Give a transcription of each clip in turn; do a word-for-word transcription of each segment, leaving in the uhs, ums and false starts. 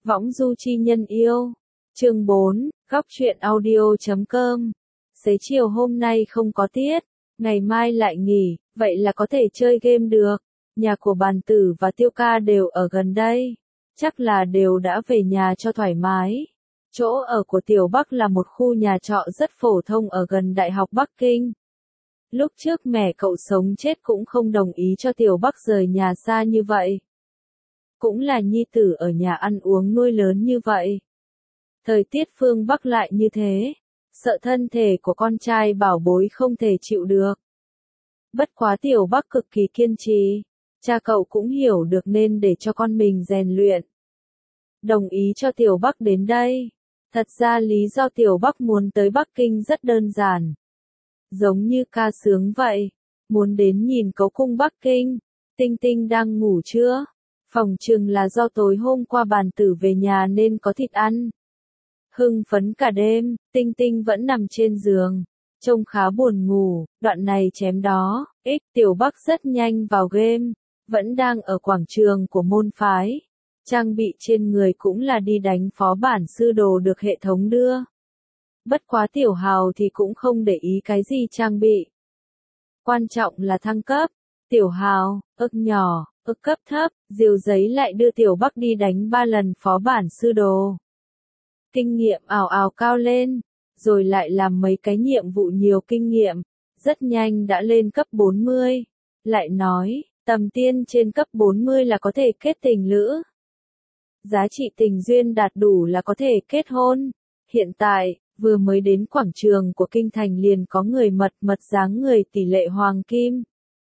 Võng du chi nhân yêu. Chương bốn, góc truyện audio chấm com. Xế chiều hôm nay không có tiết, ngày mai lại nghỉ, vậy là có thể chơi game được. Nhà của Bàn Tử và Tiêu Ca đều ở gần đây, chắc là đều đã về nhà cho thoải mái. Chỗ ở của Tiểu Bắc là một khu nhà trọ rất phổ thông ở gần Đại học Bắc Kinh. Lúc trước mẹ cậu sống chết cũng không đồng ý cho Tiểu Bắc rời nhà xa như vậy. Cũng là nhi tử ở nhà ăn uống nuôi lớn như vậy. Thời tiết phương Bắc lại như thế, sợ thân thể của con trai bảo bối không thể chịu được. Bất quá Tiểu Bắc cực kỳ kiên trì, cha cậu cũng hiểu được nên để cho con mình rèn luyện. Đồng ý cho Tiểu Bắc đến đây. Thật ra lý do Tiểu Bắc muốn tới Bắc Kinh rất đơn giản. Giống như ca sướng vậy, muốn đến nhìn cấu cung Bắc Kinh. Tinh Tinh đang ngủ chưa? Phòng chừng là do tối hôm qua Bàn Tử về nhà nên có thịt ăn. Hưng phấn cả đêm, Tinh Tinh vẫn nằm trên giường, trông khá buồn ngủ, đoạn này chém đó, ích Tiểu Bắc rất nhanh vào game, vẫn đang ở quảng trường của môn phái. Trang bị trên người cũng là đi đánh phó bản sư đồ được hệ thống đưa. Bất quá Tiểu Hào thì cũng không để ý cái gì trang bị. Quan trọng là thăng cấp. Tiểu Hào, ức nhỏ, ức cấp thấp, diều giấy lại đưa Tiểu Bắc đi đánh ba lần phó bản sư đồ. Kinh nghiệm ào ào cao lên, rồi lại làm mấy cái nhiệm vụ nhiều kinh nghiệm, rất nhanh đã lên cấp bốn mươi. Lại nói, tầm tiên trên cấp bốn mươi là có thể kết tình lữ. Giá trị tình duyên đạt đủ là có thể kết hôn. Hiện tại, vừa mới đến quảng trường của kinh thành liền có người mật mật dáng người tỷ lệ hoàng kim.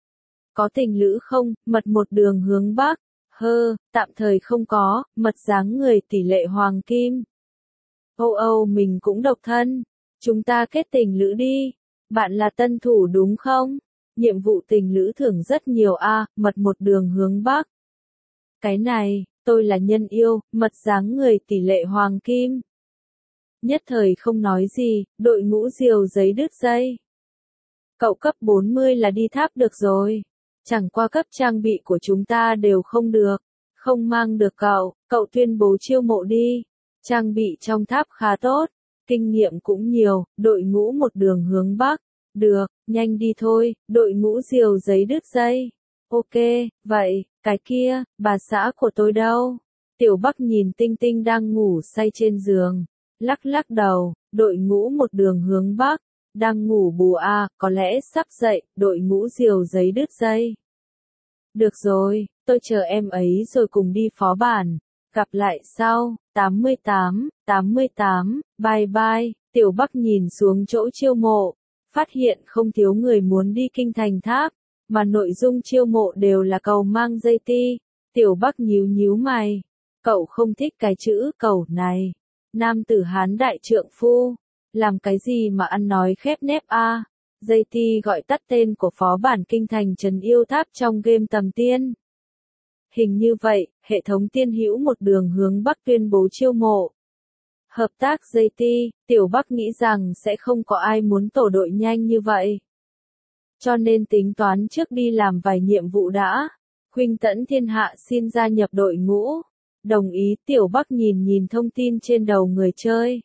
Có tình lữ không, mật một đường hướng Bắc, hơ, tạm thời không có, mật dáng người tỷ lệ hoàng kim. Âu Âu mình cũng độc thân, chúng ta kết tình lữ đi, bạn là tân thủ đúng không? Nhiệm vụ tình lữ thưởng rất nhiều a, à, mật một đường hướng Bắc. Cái này, tôi là nhân yêu, mật dáng người tỷ lệ hoàng kim. Nhất thời không nói gì, đội ngũ diều giấy đứt dây. Cậu cấp bốn mươi là đi tháp được rồi. Chẳng qua cấp trang bị của chúng ta đều không được. Không mang được cậu, cậu tuyên bố chiêu mộ đi. Trang bị trong tháp khá tốt, kinh nghiệm cũng nhiều, đội ngũ một đường hướng Bắc. Được, nhanh đi thôi, đội ngũ diều giấy đứt dây. Ok, vậy, cái kia, bà xã của tôi đâu? Tiểu Bắc nhìn Tinh Tinh đang ngủ say trên giường, lắc lắc đầu, đội ngũ một đường hướng Bắc, đang ngủ bù à, có lẽ sắp dậy, đội ngũ diều giấy đứt dây. Được rồi, tôi chờ em ấy rồi cùng đi phó bản, gặp lại sau, tám mươi tám, tám mươi tám, bye bye, Tiểu Bắc nhìn xuống chỗ chiêu mộ, phát hiện không thiếu người muốn đi kinh thành tháp. Mà nội dung chiêu mộ đều là cầu mang dây ti. Tiểu Bắc nhíu nhíu mày. Cậu không thích cái chữ cầu này. Nam tử Hán đại trượng phu. Làm cái gì mà ăn nói khép nép a? À? Dây ti gọi tắt tên của phó bản kinh thành trấn yêu tháp trong game tầm tiên. Hình như vậy, hệ thống tiên hữu một đường hướng Bắc tuyên bố chiêu mộ. Hợp tác dây ti, Tiểu Bắc nghĩ rằng sẽ không có ai muốn tổ đội nhanh như vậy. Cho nên tính toán trước đi làm vài nhiệm vụ đã. Khuynh Tẫn Thiên Hạ xin gia nhập đội ngũ. Đồng ý. Tiểu Bắc nhìn nhìn thông tin trên đầu người chơi.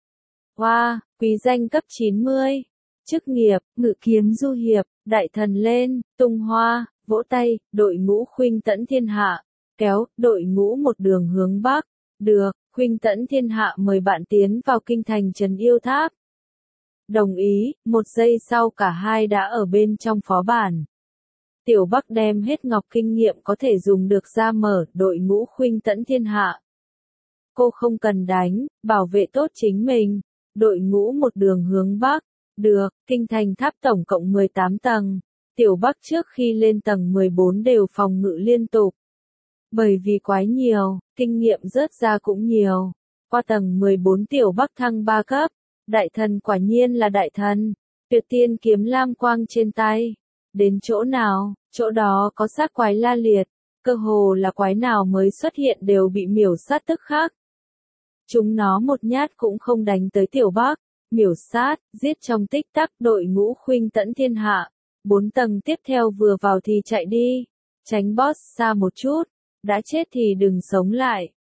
Wow, quý danh cấp chín mươi. Chức nghiệp, ngự kiếm du hiệp, đại thần lên, tung hoa, vỗ tay, đội ngũ Khuynh Tẫn Thiên Hạ. Kéo, đội ngũ một đường hướng Bắc. Được, Khuynh Tẫn Thiên Hạ mời bạn tiến vào kinh thành trấn yêu tháp. Đồng ý, một giây sau cả hai đã ở bên trong phó bản. Tiểu Bắc đem hết ngọc kinh nghiệm có thể dùng được ra mở đội ngũ Khuynh Tẫn Thiên Hạ. Cô không cần đánh, bảo vệ tốt chính mình. Đội ngũ một đường hướng Bắc. Được, kinh thành tháp tổng cộng mười tám tầng. Tiểu Bắc trước khi lên tầng mười bốn đều phòng ngự liên tục. Bởi vì quái nhiều, kinh nghiệm rớt ra cũng nhiều. Qua tầng mười bốn Tiểu Bắc thăng ba cấp. Đại thần quả nhiên là đại thần, tuyệt tiên kiếm lam quang trên tay. Đến chỗ nào, chỗ đó có xác quái la liệt, cơ hồ là quái nào mới xuất hiện đều bị miểu sát tức khắc. Chúng nó một nhát cũng không đánh tới Tiểu Bắc, miểu sát, giết trong tích tắc. Đội ngũ Khuynh Tẫn Thiên Hạ. Bốn tầng tiếp theo vừa vào thì chạy đi, tránh boss xa một chút, đã chết thì đừng sống lại.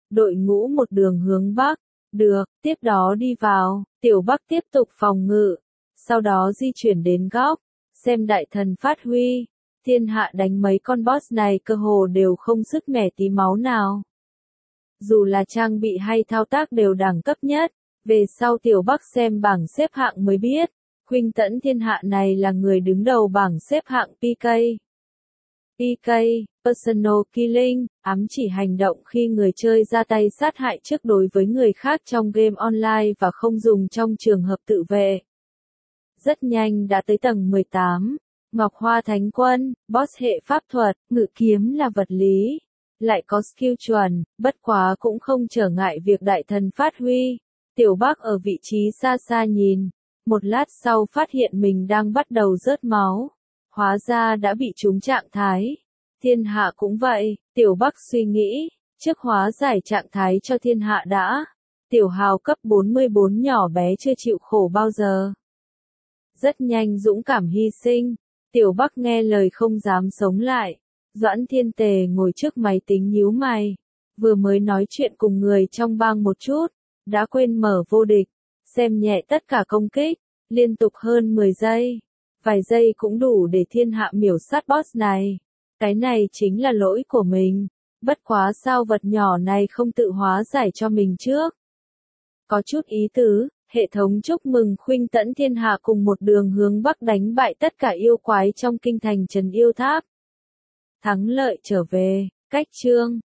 đội ngũ một đường hướng Bắc. Được, tiếp đó đi vào, Tiểu Bắc tiếp tục phòng ngự, sau đó di chuyển đến góc, xem đại thần phát huy. Thiên hạ đánh mấy con boss này cơ hồ đều không sứt mẻ tí máu nào. Dù là trang bị hay thao tác đều đẳng cấp nhất, về sau Tiểu Bắc xem bảng xếp hạng mới biết, Khuynh Tẫn thiên hạ này là người đứng đầu bảng xếp hạng pê ca. pê ca, Personal Killing, ám chỉ hành động khi người chơi ra tay sát hại trước đối với người khác trong game online và không dùng trong trường hợp tự vệ. Rất nhanh đã tới tầng mười tám, Ngọc Hoa Thánh Quân, boss hệ pháp thuật, ngự kiếm là vật lý, lại có skill chuẩn, bất quá cũng không trở ngại việc đại thần phát huy. Tiểu Bắc ở vị trí xa xa nhìn, một lát sau phát hiện mình đang bắt đầu rớt máu, hóa ra đã bị trúng trạng thái. Thiên hạ cũng vậy, Tiểu Bắc suy nghĩ, trước hóa giải trạng thái cho thiên hạ đã. Tiểu hào cấp bốn mươi bốn nhỏ bé chưa chịu khổ bao giờ. Rất nhanh dũng cảm hy sinh, Tiểu Bắc nghe lời không dám sống lại. Doãn Thiên Tề ngồi trước máy tính nhíu mày, vừa mới nói chuyện cùng người trong bang một chút, đã quên mở vô địch, xem nhẹ tất cả công kích, liên tục hơn mười giây. Vài giây cũng đủ để thiên hạ miểu sát boss này. Cái này chính là lỗi của mình. Bất quá sao vật nhỏ này không tự hóa giải cho mình trước. Có chút ý tứ, hệ thống chúc mừng Khuynh Tẫn thiên hạ cùng một đường hướng Bắc đánh bại tất cả yêu quái trong kinh thành Trần Yêu Tháp. Thắng lợi trở về, cách chương.